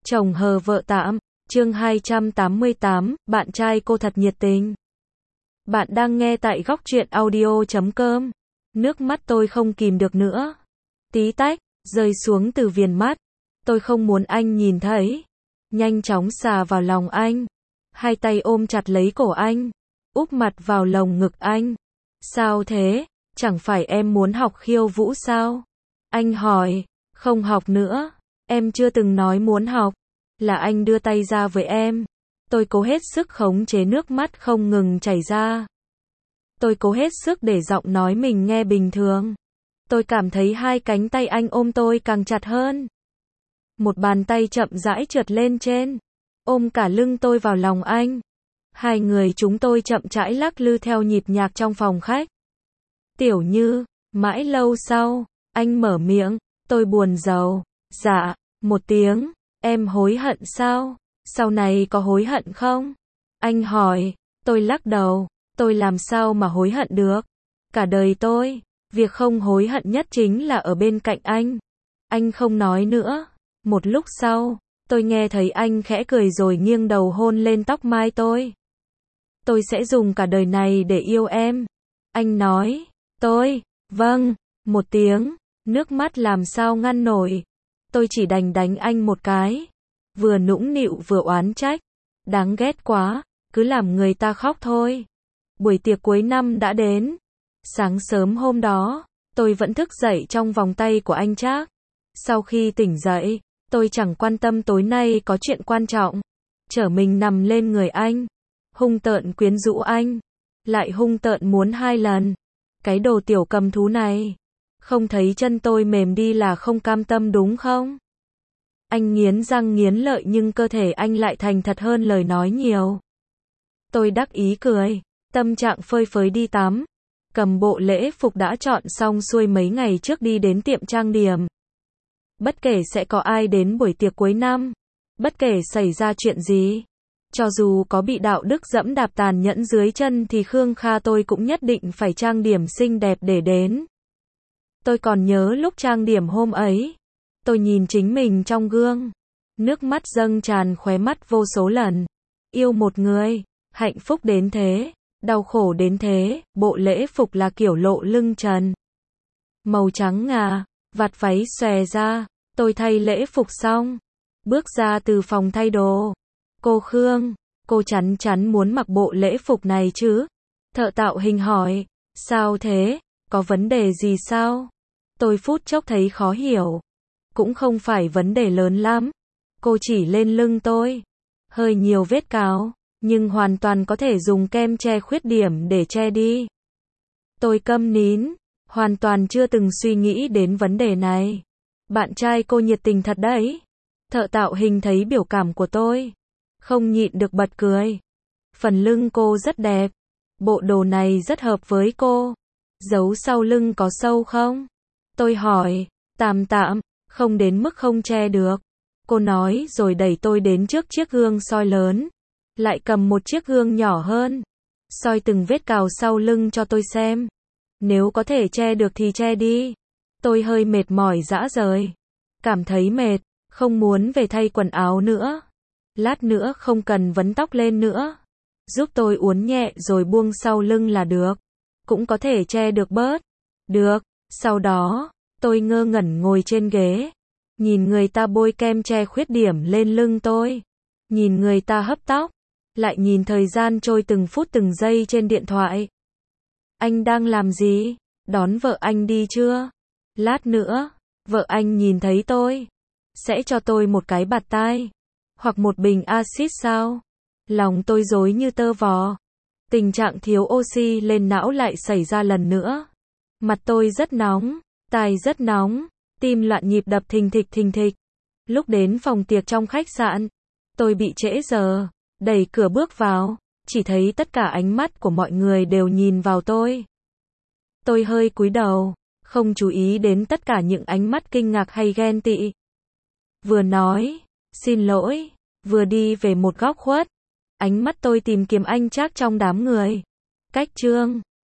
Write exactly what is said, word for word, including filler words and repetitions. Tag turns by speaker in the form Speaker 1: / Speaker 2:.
Speaker 1: Chồng hờ vợ tạm, chương hai trăm tám mươi tám, bạn trai cô thật nhiệt tình. Bạn đang nghe tại góc truyện audio chấm com. Nước mắt tôi không kìm được nữa. Tí tách, rơi xuống từ viền mắt. Tôi không muốn anh nhìn thấy. Nhanh chóng xà vào lòng anh. Hai tay ôm chặt lấy cổ anh. Úp mặt vào lồng ngực anh. Sao thế? Chẳng phải em muốn học khiêu vũ sao? Anh hỏi. Không học nữa. Em chưa từng nói muốn học. Là anh đưa tay ra với em. Tôi cố hết sức khống chế nước mắt không ngừng chảy ra. Tôi cố hết sức để giọng nói mình nghe bình thường. Tôi cảm thấy hai cánh tay anh ôm tôi càng chặt hơn. Một bàn tay chậm rãi trượt lên trên, ôm cả lưng tôi vào lòng anh. Hai người chúng tôi chậm rãi lắc lư theo nhịp nhạc trong phòng khách. Tiểu Như, mãi lâu sau, anh mở miệng, tôi buồn rầu. Dạ, một tiếng. Em hối hận sao? Sau này có hối hận không? Anh hỏi. Tôi lắc đầu. Tôi làm sao mà hối hận được? Cả đời tôi, việc không hối hận nhất chính là ở bên cạnh anh. Anh không nói nữa. Một lúc sau, tôi nghe thấy anh khẽ cười rồi nghiêng đầu hôn lên tóc mai tôi. Tôi sẽ dùng cả đời này để yêu em. Anh nói. Tôi, vâng, một tiếng, nước mắt làm sao ngăn nổi. Tôi chỉ đành đánh anh một cái. Vừa nũng nịu vừa oán trách. Đáng ghét quá, cứ làm người ta khóc thôi. Buổi tiệc cuối năm đã đến. Sáng sớm hôm đó, tôi vẫn thức dậy trong vòng tay của anh Trác. Sau khi tỉnh dậy, tôi chẳng quan tâm tối nay có chuyện quan trọng. Trở mình nằm lên người anh. Hung tợn quyến rũ anh. Lại hung tợn muốn hai lần. Cái đồ tiểu cầm thú này. Không thấy chân tôi mềm đi là không cam tâm đúng không? Anh nghiến răng nghiến lợi nhưng cơ thể anh lại thành thật hơn lời nói nhiều. Tôi đắc ý cười. Tâm trạng phơi phới đi tắm. Cầm bộ lễ phục đã chọn xong xuôi mấy ngày trước đi đến tiệm trang điểm. Bất kể sẽ có ai đến buổi tiệc cuối năm. Bất kể xảy ra chuyện gì. Cho dù có bị đạo đức dẫm đạp tàn nhẫn dưới chân thì Khương Kha tôi cũng nhất định phải trang điểm xinh đẹp để đến. Tôi còn nhớ lúc trang điểm hôm ấy. Tôi nhìn chính mình trong gương. Nước mắt dâng tràn khóe mắt vô số lần. Yêu một người. Hạnh phúc đến thế. Đau khổ đến thế. Bộ lễ phục là kiểu lộ lưng trần. Màu trắng ngà. Vạt váy xòe ra. Tôi thay lễ phục xong. Bước ra từ phòng thay đồ. Cô Khương. Cô chắn chắn muốn mặc bộ lễ phục này chứ? Thợ tạo hình hỏi. Sao thế? Có vấn đề gì sao? Tôi phút chốc thấy khó hiểu. Cũng không phải vấn đề lớn lắm. Cô chỉ lên lưng tôi. Hơi nhiều vết cào. Nhưng hoàn toàn có thể dùng kem che khuyết điểm để che đi. Tôi câm nín. Hoàn toàn chưa từng suy nghĩ đến vấn đề này. Bạn trai cô nhiệt tình thật đấy. Thợ tạo hình thấy biểu cảm của tôi. Không nhịn được bật cười. Phần lưng cô rất đẹp. Bộ đồ này rất hợp với cô. Giấu sau lưng có sâu không? Tôi hỏi. Tạm tạm. Không đến mức không che được. Cô nói rồi đẩy tôi đến trước chiếc gương soi lớn. Lại cầm một chiếc gương nhỏ hơn. Soi từng vết cào sau lưng cho tôi xem. Nếu có thể che được thì che đi. Tôi hơi mệt mỏi rã rời. Cảm thấy mệt. Không muốn về thay quần áo nữa. Lát nữa không cần vấn tóc lên nữa. Giúp tôi uốn nhẹ rồi buông sau lưng là được. Cũng có thể che được bớt. Được. Sau đó, tôi ngơ ngẩn ngồi trên ghế. Nhìn người ta bôi kem che khuyết điểm lên lưng tôi. Nhìn người ta hấp tóc. Lại nhìn thời gian trôi từng phút từng giây trên điện thoại. Anh đang làm gì? Đón vợ anh đi chưa? Lát nữa, vợ anh nhìn thấy tôi. Sẽ cho tôi một cái bạt tai. Hoặc một bình axit sao? Lòng tôi rối như tơ vò. Tình trạng thiếu oxy lên não lại xảy ra lần nữa. Mặt tôi rất nóng. Tai rất nóng. Tim loạn nhịp đập thình thịch thình thịch. Lúc đến phòng tiệc trong khách sạn. Tôi bị trễ giờ. Đẩy cửa bước vào. Chỉ thấy tất cả ánh mắt của mọi người đều nhìn vào tôi. Tôi hơi cúi đầu. Không chú ý đến tất cả những ánh mắt kinh ngạc hay ghen tị. Vừa nói. Xin lỗi. Vừa đi về một góc khuất. Ánh mắt tôi tìm kiếm anh Trác trong đám người. Cách chương.